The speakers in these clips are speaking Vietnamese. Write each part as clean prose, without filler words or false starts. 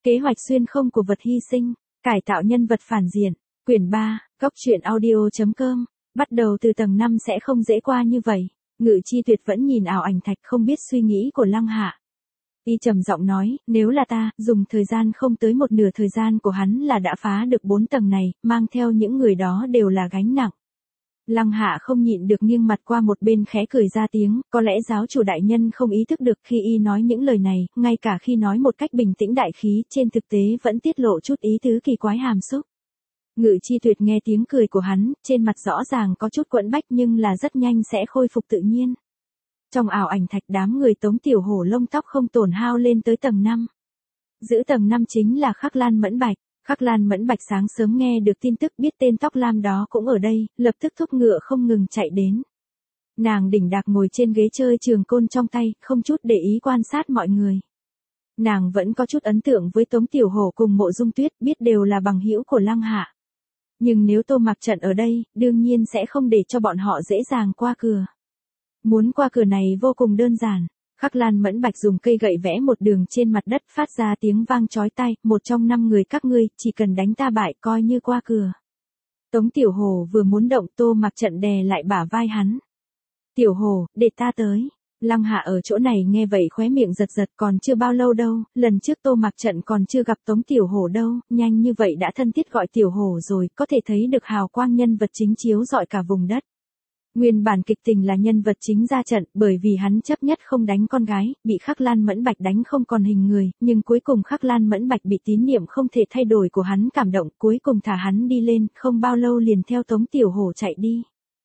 Kế hoạch xuyên không của vật hy sinh, cải tạo nhân vật phản diện, quyển 3, Góc truyện audio.com. Bắt đầu từ tầng 5 sẽ không dễ qua như vậy. Ngự Chi Tuyệt vẫn nhìn ảo ảnh thạch không biết suy nghĩ của Lăng Hạ. Y trầm giọng nói, nếu là ta, dùng thời gian không tới một nửa thời gian của hắn là đã phá được 4 tầng này, mang theo những người đó đều là gánh nặng. Lăng Hạ không nhịn được nghiêng mặt qua một bên khẽ cười ra tiếng, có lẽ giáo chủ đại nhân không ý thức được khi y nói những lời này, ngay cả khi nói một cách bình tĩnh đại khí, trên thực tế vẫn tiết lộ chút ý tứ kỳ quái hàm xúc. Ngự Chi Tuyệt nghe tiếng cười của hắn, trên mặt rõ ràng có chút quẫn bách nhưng là rất nhanh sẽ khôi phục tự nhiên. Trong ảo ảnh thạch đám người Tống Tiểu Hổ lông tóc không tổn hao lên tới tầng 5. Giữ tầng 5 chính là Khắc Lan Mẫn Bạch. Khắc Lan Mẫn Bạch sáng sớm nghe được tin tức biết tên tóc lam đó cũng ở đây, lập tức thúc ngựa không ngừng chạy đến. Nàng đỉnh đạc ngồi trên ghế chơi trường côn trong tay, không chút để ý quan sát mọi người. Nàng vẫn có chút ấn tượng với Tống Tiểu Hổ cùng Mộ Dung Tuyết, biết đều là bằng hữu của Lăng Hạ. Nhưng nếu Tô Mạc Trận ở đây, đương nhiên sẽ không để cho bọn họ dễ dàng qua cửa. Muốn qua cửa này vô cùng đơn giản. Khắc Lan Mẫn Bạch dùng cây gậy vẽ một đường trên mặt đất phát ra tiếng vang chói tai, một trong 5 người các ngươi, chỉ cần đánh ta bại coi như qua cửa. Tống Tiểu Hổ vừa muốn động, Tô Mạc Trận đè lại bả vai hắn. Tiểu Hổ, để ta tới. Lăng Hạ ở chỗ này nghe vậy khóe miệng giật giật, còn chưa bao lâu đâu, lần trước Tô Mạc Trận còn chưa gặp Tống Tiểu Hổ đâu, nhanh như vậy đã thân thiết gọi Tiểu Hổ rồi, có thể thấy được hào quang nhân vật chính chiếu rọi cả vùng đất. Nguyên bản kịch tình là nhân vật chính ra trận, bởi vì hắn chấp nhất không đánh con gái, bị Khắc Lan Mẫn Bạch đánh không còn hình người, nhưng cuối cùng Khắc Lan Mẫn Bạch bị tín niệm không thể thay đổi của hắn cảm động, cuối cùng thả hắn đi lên, không bao lâu liền theo Tống Tiểu Hổ chạy đi.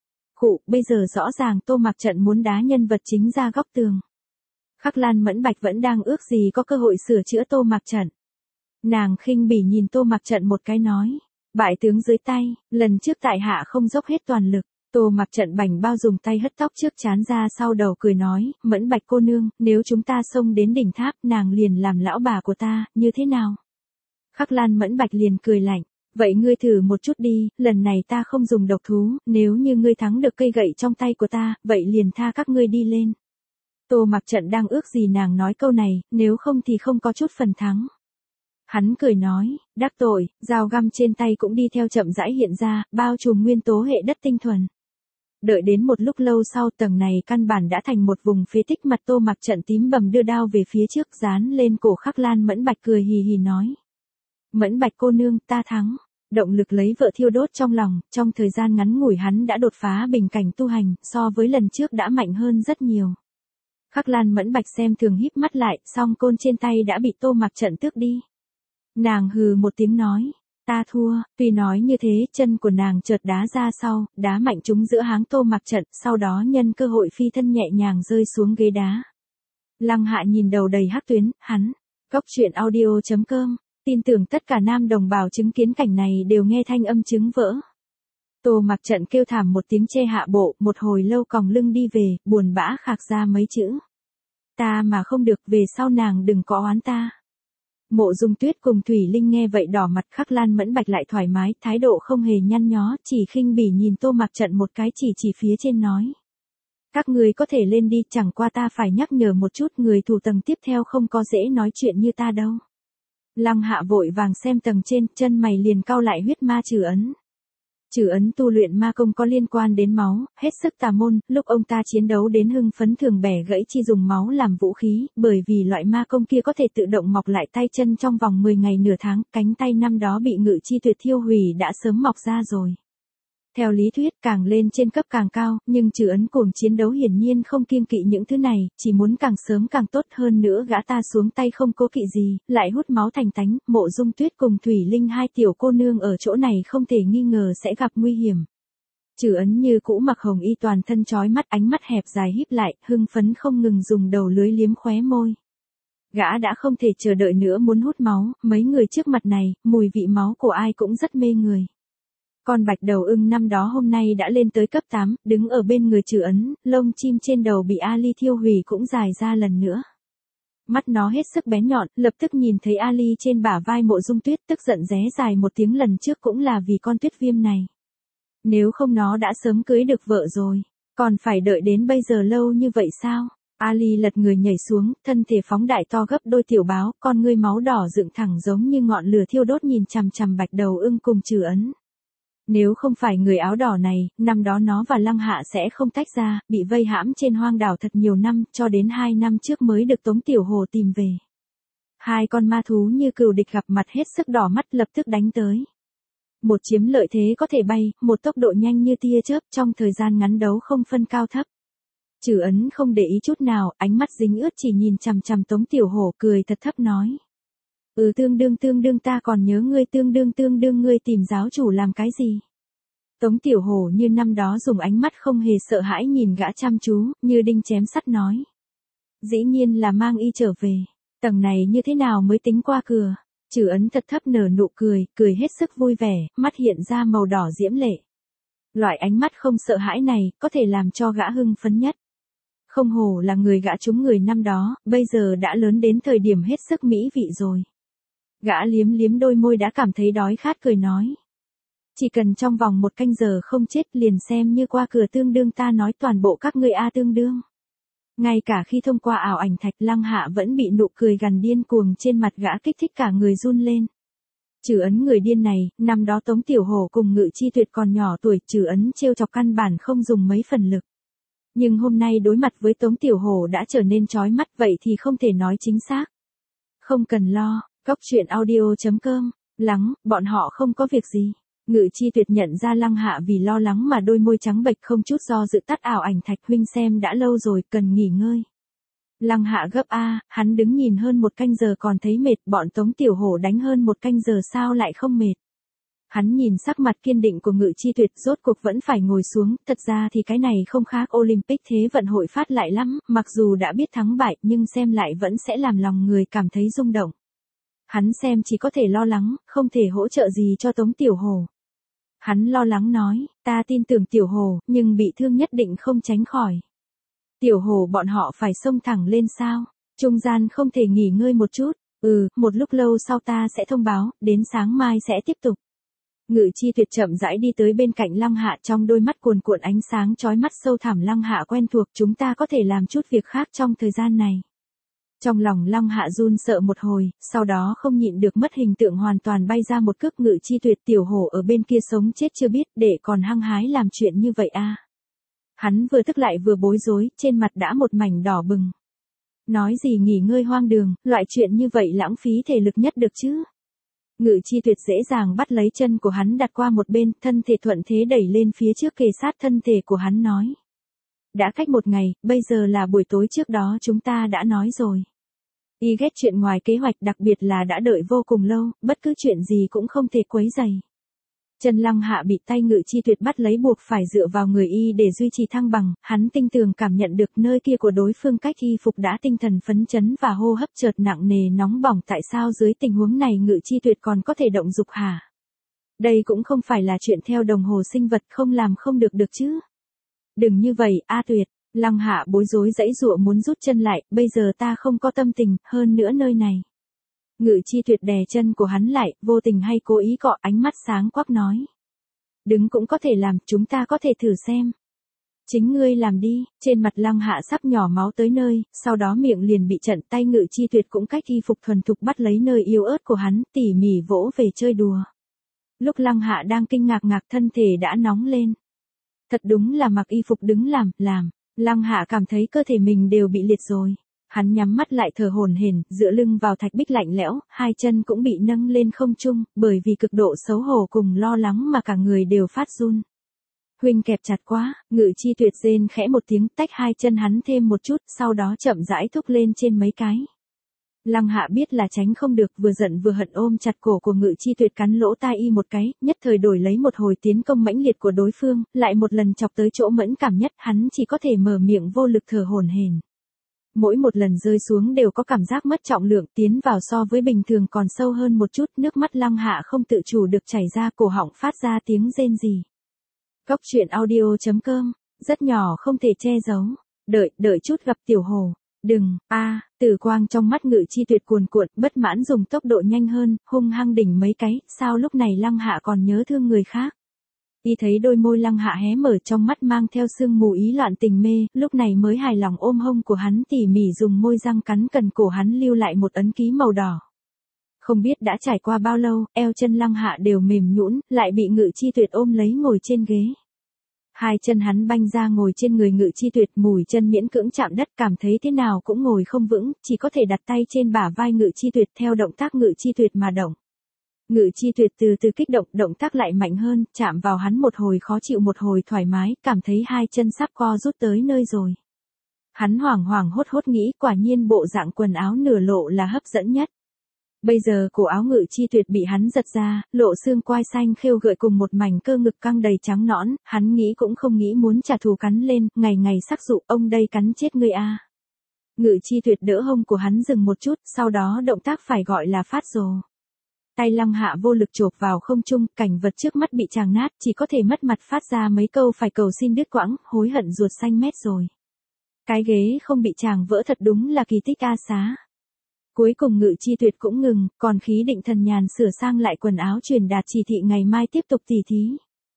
Bây giờ rõ ràng Tô Mạc Trận muốn đá nhân vật chính ra góc tường. Khắc Lan Mẫn Bạch vẫn đang ước gì có cơ hội sửa chữa Tô Mạc Trận. Nàng khinh bỉ nhìn Tô Mạc Trận một cái nói, bại tướng dưới tay, lần trước tại hạ không dốc hết toàn lực. Tô Mạc Trận bảnh bao dùng tay hất tóc trước trán ra sau đầu cười nói, Mẫn Bạch cô nương, nếu chúng ta xông đến đỉnh tháp, nàng liền làm lão bà của ta, như thế nào? Khắc Lan Mẫn Bạch liền cười lạnh, vậy ngươi thử một chút đi, lần này ta không dùng độc thú, nếu như ngươi thắng được cây gậy trong tay của ta, vậy liền tha các ngươi đi lên. Tô Mạc Trận đang ước gì nàng nói câu này, nếu không thì không có chút phần thắng. Hắn cười nói, đắc tội, dao găm trên tay cũng đi theo chậm rãi hiện ra, bao trùm nguyên tố hệ đất tinh thuần. Đợi đến một lúc lâu sau, tầng này căn bản đã thành một vùng phế tích, mặt Tô Mạc Trận tím bầm đưa đao về phía trước dán lên cổ Khắc Lan Mẫn Bạch cười hì hì nói. Mẫn Bạch cô nương, ta thắng. Động lực lấy vợ thiêu đốt trong lòng, trong thời gian ngắn ngủi hắn đã đột phá bình cảnh tu hành, so với lần trước đã mạnh hơn rất nhiều. Khắc Lan Mẫn Bạch xem thường híp mắt lại, song côn trên tay đã bị Tô Mạc Trận tước đi. Nàng hừ một tiếng nói, ta thua, tuy nói như thế, chân của nàng chợt đá ra sau, đá mạnh trúng giữa háng Tô Mạc Trận, sau đó nhân cơ hội phi thân nhẹ nhàng rơi xuống ghế đá. Lăng Hạ nhìn đầu đầy hắc tuyến, hắn, Góc truyện audio.com, tin tưởng tất cả nam đồng bào chứng kiến cảnh này đều nghe thanh âm trứng vỡ. Tô Mạc Trận kêu thảm một tiếng che hạ bộ, một hồi lâu còng lưng đi về, buồn bã khạc ra mấy chữ. Ta mà không được, về sau nàng đừng có oán ta. Mộ Dung Tuyết cùng Thủy Linh nghe vậy đỏ mặt, Khắc Lan Mẫn Bạch lại thoải mái, thái độ không hề nhăn nhó, chỉ khinh bỉ nhìn Tô Mạc Trận một cái, chỉ phía trên nói. Các người có thể lên đi, chẳng qua ta phải nhắc nhở một chút, người thủ tầng tiếp theo không có dễ nói chuyện như ta đâu. Lăng Hạ vội vàng xem tầng trên, chân mày liền cau lại, huyết ma trừ ấn. Trừ ấn tu luyện ma công có liên quan đến máu, hết sức tà môn, lúc ông ta chiến đấu đến hưng phấn thường bẻ gãy chi dùng máu làm vũ khí, bởi vì loại ma công kia có thể tự động mọc lại tay chân trong vòng 10 ngày nửa tháng, cánh tay năm đó bị Ngự Chi Tuyệt thiêu hủy đã sớm mọc ra rồi. Theo lý thuyết càng lên trên cấp càng cao, nhưng Trừ ấn cuồng chiến đấu hiển nhiên không kiêng kỵ những thứ này, chỉ muốn càng sớm càng tốt hơn nữa, gã ta xuống tay không cố kỵ gì, lại hút máu thành tánh. Mộ Dung Tuyết cùng Thủy Linh hai tiểu cô nương ở chỗ này không thể nghi ngờ sẽ gặp nguy hiểm. Trừ ấn như cũ mặc hồng y, toàn thân chói mắt, ánh mắt hẹp dài híp lại, hưng phấn không ngừng dùng đầu lưới liếm khóe môi. Gã đã không thể chờ đợi nữa muốn hút máu, mấy người trước mặt này, mùi vị máu của ai cũng rất mê người. Con bạch đầu ưng năm đó hôm nay đã lên tới cấp 8, đứng ở bên người Trừ ấn, lông chim trên đầu bị Ali thiêu hủy cũng dài ra lần nữa. Mắt nó hết sức bén nhọn, lập tức nhìn thấy Ali trên bả vai Mộ Dung Tuyết, tức giận ré dài một tiếng, lần trước cũng là vì con tuyết viêm này. Nếu không nó đã sớm cưới được vợ rồi, còn phải đợi đến bây giờ lâu như vậy sao? Ali lật người nhảy xuống, thân thể phóng đại to gấp đôi tiểu báo, con ngươi máu đỏ dựng thẳng giống như ngọn lửa thiêu đốt nhìn chằm chằm Bạch Đầu Ưng cùng Trừ Ấn. Nếu không phải người áo đỏ này, năm đó nó và Lăng Hạ sẽ không tách ra, bị vây hãm trên hoang đảo thật nhiều năm, cho đến 2 năm trước mới được Tống Tiểu Hồ tìm về. Hai con ma thú như cừu địch gặp mặt hết sức đỏ mắt lập tức đánh tới. Một chiếm lợi thế có thể bay, một tốc độ nhanh như tia chớp trong thời gian ngắn đấu không phân cao thấp. Trừ Ấn không để ý chút nào, ánh mắt dính ướt chỉ nhìn chằm chằm Tống Tiểu Hổ cười thật thấp nói. Tương đương ta còn nhớ ngươi tương đương ngươi tìm giáo chủ làm cái gì. Tống Tiểu Hổ như năm đó dùng ánh mắt không hề sợ hãi nhìn gã chăm chú, như đinh chém sắt nói. Dĩ nhiên là mang y trở về, tầng này như thế nào mới tính qua cửa. Trừ Ấn thật thấp nở nụ cười, cười hết sức vui vẻ, mắt hiện ra màu đỏ diễm lệ. Loại ánh mắt không sợ hãi này, có thể làm cho gã hưng phấn nhất. Không hổ là người gã trúng người năm đó, bây giờ đã lớn đến thời điểm hết sức mỹ vị rồi. Gã liếm liếm đôi môi đã cảm thấy đói khát cười nói. Chỉ cần trong vòng 1 canh giờ không chết liền xem như qua cửa tương đương ta nói toàn bộ các ngươi tương đương. Ngay cả khi thông qua ảo ảnh thạch Lăng Hạ vẫn bị nụ cười gằn điên cuồng trên mặt gã kích thích cả người run lên. Trừ Ấn người điên này, năm đó Tống Tiểu Hổ cùng Ngự Chi Tuyệt còn nhỏ tuổi, Trừ Ấn trêu chọc căn bản không dùng mấy phần lực. Nhưng hôm nay đối mặt với Tống Tiểu Hổ đã trở nên chói mắt vậy thì không thể nói chính xác. Không cần lo, cóc truyện audio.com, lắng, bọn họ không có việc gì. Ngự Chi Tuyệt nhận ra Lăng Hạ vì lo lắng mà đôi môi trắng bệch không chút do dự tắt ảo ảnh thạch huynh xem đã lâu rồi cần nghỉ ngơi. Lăng Hạ gấp hắn đứng nhìn hơn 1 canh giờ còn thấy mệt bọn Tống Tiểu Hổ đánh hơn 1 canh giờ sao lại không mệt. Hắn nhìn sắc mặt kiên định của Ngự Chi Tuyệt rốt cuộc vẫn phải ngồi xuống, thật ra thì cái này không khác Olympic thế vận hội phát lại lắm, mặc dù đã biết thắng bại nhưng xem lại vẫn sẽ làm lòng người cảm thấy rung động. Hắn xem chỉ có thể lo lắng, không thể hỗ trợ gì cho Tống Tiểu Hổ. Hắn lo lắng nói, ta tin tưởng Tiểu Hổ, nhưng bị thương nhất định không tránh khỏi. Tiểu Hổ bọn họ phải xông thẳng lên sao, trung gian không thể nghỉ ngơi một chút, một lúc lâu sau ta sẽ thông báo, đến sáng mai sẽ tiếp tục. Ngự Chi Tuyệt chậm rãi đi tới bên cạnh Lăng Hạ trong đôi mắt cuồn cuộn ánh sáng chói mắt sâu thẳm Lăng Hạ quen thuộc chúng ta có thể làm chút việc khác trong thời gian này. Trong lòng Lăng Hạ run sợ một hồi, sau đó không nhịn được mất hình tượng hoàn toàn bay ra một cước. Ngự Chi Tuyệt Tiểu Hổ ở bên kia sống chết chưa biết để còn hăng hái làm chuyện như vậy Hắn vừa tức lại vừa bối rối, trên mặt đã một mảnh đỏ bừng. Nói gì nghỉ ngơi hoang đường, loại chuyện như vậy lãng phí thể lực nhất được chứ. Ngự Chi Tuyệt dễ dàng bắt lấy chân của hắn đặt qua một bên, thân thể thuận thế đẩy lên phía trước kề sát thân thể của hắn nói. Đã cách 1 ngày, bây giờ là buổi tối trước đó chúng ta đã nói rồi. Y ghét chuyện ngoài kế hoạch đặc biệt là đã đợi vô cùng lâu, bất cứ chuyện gì cũng không thể quấy rầy. Chân Lăng Hạ bị tay Ngự Chi Tuyệt bắt lấy buộc phải dựa vào người y để duy trì thăng bằng, hắn tinh tường cảm nhận được nơi kia của đối phương cách y phục đã tinh thần phấn chấn và hô hấp chợt nặng nề nóng bỏng tại sao dưới tình huống này Ngự Chi Tuyệt còn có thể động dục hả? Đây cũng không phải là chuyện theo đồng hồ sinh vật không làm không được chứ. Đừng như vậy, Tuyệt. Lăng Hạ bối rối giãy giụa muốn rút chân lại, bây giờ ta không có tâm tình, hơn nữa nơi này. Ngự Chi Tuyệt đè chân của hắn lại, vô tình hay cố ý cọ ánh mắt sáng quắc nói. Đứng cũng có thể làm, chúng ta có thể thử xem. Chính ngươi làm đi, trên mặt Lăng Hạ sắp nhỏ máu tới nơi, sau đó miệng liền bị trận tay Ngự Chi Tuyệt cũng cách y phục thuần thục bắt lấy nơi yếu ớt của hắn, tỉ mỉ vỗ về chơi đùa. Lúc Lăng Hạ đang kinh ngạc thân thể đã nóng lên. Thật đúng là mặc y phục đứng làm. Lăng Hạ cảm thấy cơ thể mình đều bị liệt rồi. Hắn nhắm mắt lại thở hổn hển, dựa lưng vào thạch bích lạnh lẽo, hai chân cũng bị nâng lên không trung, bởi vì cực độ xấu hổ cùng lo lắng mà cả người đều phát run. Huynh kẹp chặt quá, Ngự Chi Tuyệt rên khẽ một tiếng tách hai chân hắn thêm một chút, sau đó chậm rãi thúc lên trên mấy cái. Lăng Hạ biết là tránh không được, vừa giận vừa hận ôm chặt cổ của Ngự Chi Tuyệt cắn lỗ tai y một cái, nhất thời đổi lấy một hồi tiến công mãnh liệt của đối phương, lại một lần chọc tới chỗ mẫn cảm nhất, hắn chỉ có thể mở miệng vô lực thở hổn hển. Mỗi một lần rơi xuống đều có cảm giác mất trọng lượng, tiến vào so với bình thường còn sâu hơn một chút, nước mắt Lăng Hạ không tự chủ được chảy ra, cổ họng phát ra tiếng rên rỉ. Cóc truyện audio.com, rất nhỏ không thể che giấu. Đợi chút gặp Tiểu Hổ. Đừng, tử quang trong mắt Ngự Chi Tuyệt cuồn cuộn, bất mãn dùng tốc độ nhanh hơn, hung hăng đỉnh mấy cái, sao lúc này Lăng Hạ còn nhớ thương người khác. Y thấy đôi môi Lăng Hạ hé mở, trong mắt mang theo sương mù ý loạn tình mê, lúc này mới hài lòng ôm hông của hắn tỉ mỉ dùng môi răng cắn cần cổ hắn lưu lại một ấn ký màu đỏ. Không biết đã trải qua bao lâu, eo chân Lăng Hạ đều mềm nhũn, lại bị Ngự Chi Tuyệt ôm lấy ngồi trên ghế. Hai chân hắn banh ra ngồi trên người Ngự Chi Tuyệt, mùi chân miễn cưỡng chạm đất, cảm thấy thế nào cũng ngồi không vững, chỉ có thể đặt tay trên bả vai Ngự Chi Tuyệt theo động tác Ngự Chi Tuyệt mà động. Ngự Chi Tuyệt từ từ kích động, động tác lại mạnh hơn, chạm vào hắn một hồi khó chịu một hồi thoải mái, cảm thấy hai chân sắp co rút tới nơi rồi. Hắn hoảng hoảng hốt hốt nghĩ, quả nhiên bộ dạng quần áo nửa lộ là hấp dẫn nhất. Bây giờ cổ áo Ngự Chi Tuyệt bị hắn giật ra, lộ xương quai xanh khêu gợi cùng một mảnh cơ ngực căng đầy trắng nõn, hắn nghĩ cũng không nghĩ muốn trả thù cắn lên, ngày ngày sắc dụ, ông đây cắn chết ngươi a. Ngự Chi Tuyệt đỡ hông của hắn dừng một chút, sau đó động tác phải gọi là phát rồ. Tay Lăng Hạ vô lực chộp vào không trung, cảnh vật trước mắt bị chàng nát, chỉ có thể mất mặt phát ra mấy câu phải cầu xin đứt quãng, hối hận ruột xanh mét rồi. Cái ghế không bị chàng vỡ thật đúng là kỳ tích a xá. Cuối cùng Ngự Chi Tuyệt cũng ngừng, còn khí định thần nhàn sửa sang lại quần áo truyền đạt chỉ thị ngày mai tiếp tục tỉ thí.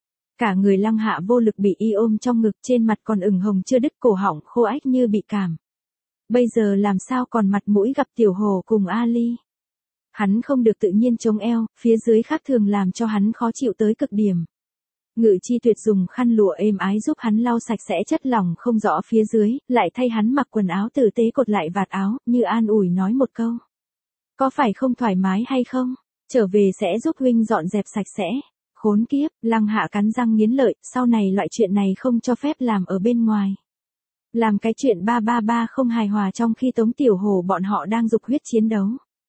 Cả người Lăng Hạ vô lực bị y ôm trong ngực, trên mặt còn ửng hồng chưa đứt, cổ họng khô ách như bị cảm. Bây giờ làm sao còn mặt mũi gặp Tiểu Hồ cùng Ali. Hắn không được tự nhiên chống eo, phía dưới khác thường làm cho hắn khó chịu tới cực điểm. Ngự Chi Tuyệt dùng khăn lụa êm ái giúp hắn lau sạch sẽ chất lỏng không rõ phía dưới, lại thay hắn mặc quần áo tử tế cột lại vạt áo, như an ủi nói một câu. Có phải không thoải mái hay không? Trở về sẽ giúp huynh dọn dẹp sạch sẽ. Khốn kiếp, Lăng Hạ cắn răng nghiến lợi, sau này loại chuyện này không cho phép làm ở bên ngoài. Làm cái chuyện 333 không hài hòa trong khi Tống Tiểu Hồ bọn họ đang dục huyết chiến đấu.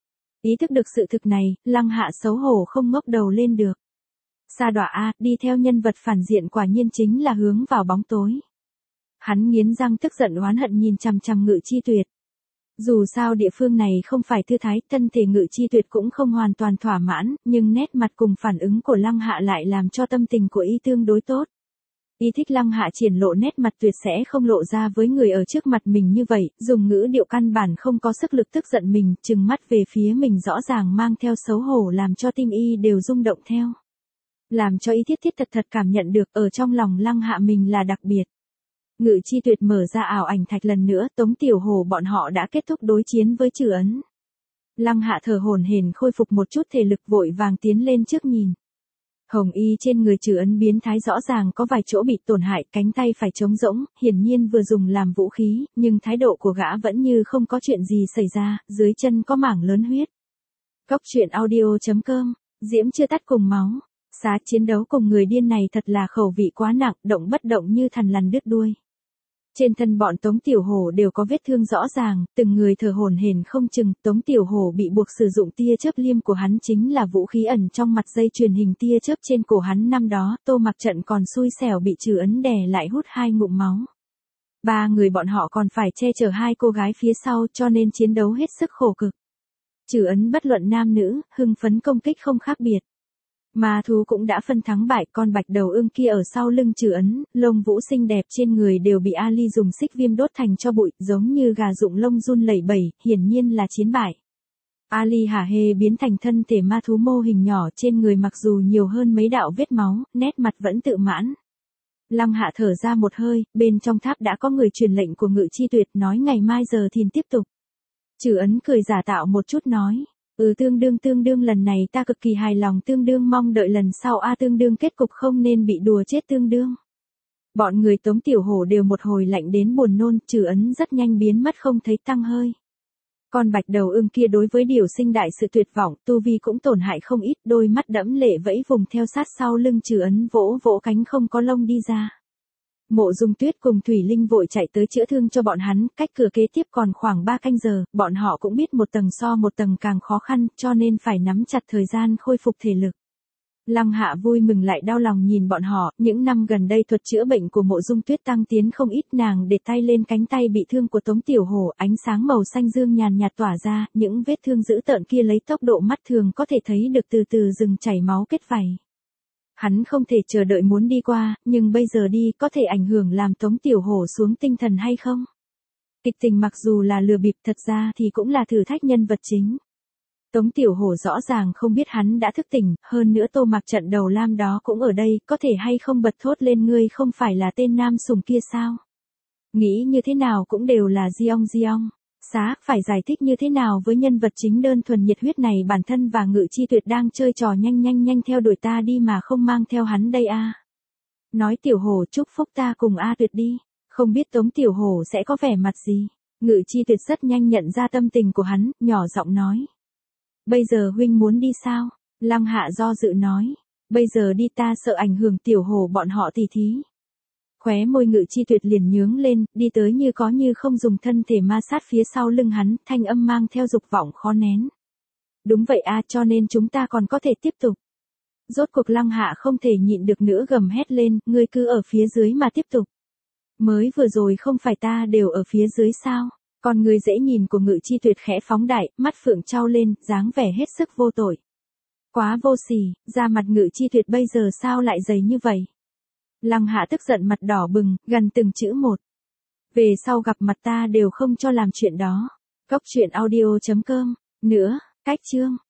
Ý thức được sự thực này, Lăng Hạ xấu hổ không ngóc đầu lên được. Sa đọa a, đi theo nhân vật phản diện quả nhiên chính là hướng vào bóng tối. Hắn nghiến răng tức giận oán hận nhìn chằm chằm Ngự Chi Tuyệt. Dù sao địa phương này không phải thư thái, thân thể Ngự Chi Tuyệt cũng không hoàn toàn thỏa mãn, nhưng nét mặt cùng phản ứng của Lăng Hạ lại làm cho tâm tình của y tương đối tốt. Y thích Lăng Hạ triển lộ nét mặt tuyệt sẽ không lộ ra với người ở trước mặt mình như vậy, dùng ngữ điệu căn bản không có sức lực tức giận mình, trừng mắt về phía mình rõ ràng mang theo xấu hổ làm cho tim y đều rung động theo. Làm cho y thiết thiết thật thật cảm nhận được ở trong lòng Lăng Hạ mình là đặc biệt. Ngự Chi Tuyệt mở ra ảo ảnh thạch lần nữa, Tống Tiểu Hồ bọn họ đã kết thúc đối chiến với Trừ Ấn. Lăng Hạ thở hổn hển khôi phục một chút thể lực vội vàng tiến lên trước nhìn. Hồng y trên người Trừ Ấn biến thái rõ ràng có vài chỗ bị tổn hại, cánh tay phải trống rỗng, hiển nhiên vừa dùng làm vũ khí, nhưng thái độ của gã vẫn như không có chuyện gì xảy ra, dưới chân có mảng lớn huyết. Góc truyện audio.com, diễm chưa tắt cùng máu. Xá chiến đấu cùng người điên này thật là khẩu vị quá nặng, động bất động như thằn lằn đứt đuôi. Trên thân bọn Tống Tiểu Hồ đều có vết thương rõ ràng, từng người thở hổn hển không chừng, Tống Tiểu Hồ bị buộc sử dụng tia chớp liêm của hắn chính là vũ khí ẩn trong mặt dây truyền hình tia chớp trên cổ hắn năm đó, Tô Mặc Trận còn xui xẻo bị Trừ Ấn đè lại hút 2 ngụm máu. 3 người bọn họ còn phải che chở 2 cô gái phía sau cho nên chiến đấu hết sức khổ cực. Trừ Ấn bất luận nam nữ, hưng phấn công kích không khác biệt. Ma thú cũng đã phân thắng bại, con bạch đầu ưng kia ở sau lưng Trừ Ấn, lông vũ xinh đẹp trên người đều bị Ali dùng xích viêm đốt thành cho bụi, giống như gà rụng lông run lẩy bẩy, hiển nhiên là chiến bại. Ali hả hê biến thành thân thể ma thú mô hình nhỏ, trên người mặc dù nhiều hơn mấy đạo vết máu, nét mặt vẫn tự mãn. Lăng Hạ thở ra một hơi, bên trong tháp đã có người truyền lệnh của Ngự Chi Tuyệt nói ngày mai giờ thìn tiếp tục. Trừ Ấn cười giả tạo một chút nói. Tương đương lần này ta cực kỳ hài lòng, tương đương mong đợi lần sau tương đương kết cục không nên bị đùa chết tương đương. Bọn người Tống Tiểu Hồ đều một hồi lạnh đến buồn nôn, Trừ Ấn rất nhanh biến mất không thấy tăm hơi. Con bạch đầu ưng kia đối với điều sinh đại sự tuyệt vọng, tu vi cũng tổn hại không ít, đôi mắt đẫm lệ vẫy vùng theo sát sau lưng Trừ Ấn vỗ vỗ cánh không có lông đi ra. Mộ Dung Tuyết cùng Thủy Linh vội chạy tới chữa thương cho bọn hắn, cách cửa kế tiếp còn khoảng 3 canh giờ, bọn họ cũng biết một tầng so một tầng càng khó khăn, cho nên phải nắm chặt thời gian khôi phục thể lực. Lăng Hạ vui mừng lại đau lòng nhìn bọn họ, những năm gần đây thuật chữa bệnh của Mộ Dung Tuyết tăng tiến không ít, nàng để tay lên cánh tay bị thương của Tống Tiểu Hồ, ánh sáng màu xanh dương nhàn nhạt tỏa ra, những vết thương dữ tợn kia lấy tốc độ mắt thường có thể thấy được từ từ dừng chảy máu kết vảy. Hắn không thể chờ đợi muốn đi qua, nhưng bây giờ đi có thể ảnh hưởng làm Tống Tiểu Hổ xuống tinh thần hay không? Kịch tình mặc dù là lừa bịp thật ra thì cũng là thử thách nhân vật chính. Tống Tiểu Hổ rõ ràng không biết hắn đã thức tỉnh, hơn nữa Tô Mạc Trận đầu lam đó cũng ở đây, có thể hay không bật thốt lên ngươi không phải là tên nam sùng kia sao? Nghĩ như thế nào cũng đều là Diong. Phải giải thích như thế nào với nhân vật chính đơn thuần nhiệt huyết này, bản thân và Ngự Chi Tuyệt đang chơi trò nhanh theo đuổi ta đi mà không mang theo hắn đây a. Nói Tiểu Hổ chúc phúc ta cùng A Tuyệt đi, không biết Tống Tiểu Hổ sẽ có vẻ mặt gì. Ngự Chi Tuyệt rất nhanh nhận ra tâm tình của hắn, nhỏ giọng nói. Bây giờ huynh muốn đi sao? Lăng Hạ do dự nói. Bây giờ đi ta sợ ảnh hưởng Tiểu Hổ bọn họ tỉ thí. Khóe môi Ngự Chi Tuyệt liền nhướng lên, đi tới như có như không dùng thân thể ma sát phía sau lưng hắn, thanh âm mang theo dục vọng khó nén. Đúng vậy a, cho nên chúng ta còn có thể tiếp tục. Rốt cuộc Lăng Hạ không thể nhịn được nữa gầm hét lên, ngươi cứ ở phía dưới mà tiếp tục. Mới vừa rồi không phải ta đều ở phía dưới sao? Còn người dễ nhìn của Ngự Chi Tuyệt khẽ phóng đại, mắt phượng trao lên, dáng vẻ hết sức vô tội. Quá vô sỉ, da mặt Ngự Chi Tuyệt bây giờ sao lại dày như vậy? Lăng Hạ tức giận mặt đỏ bừng, gần từng chữ một. Về sau gặp mặt ta đều không cho làm chuyện đó. Cốc truyện audio.com. Nữa, cách chương.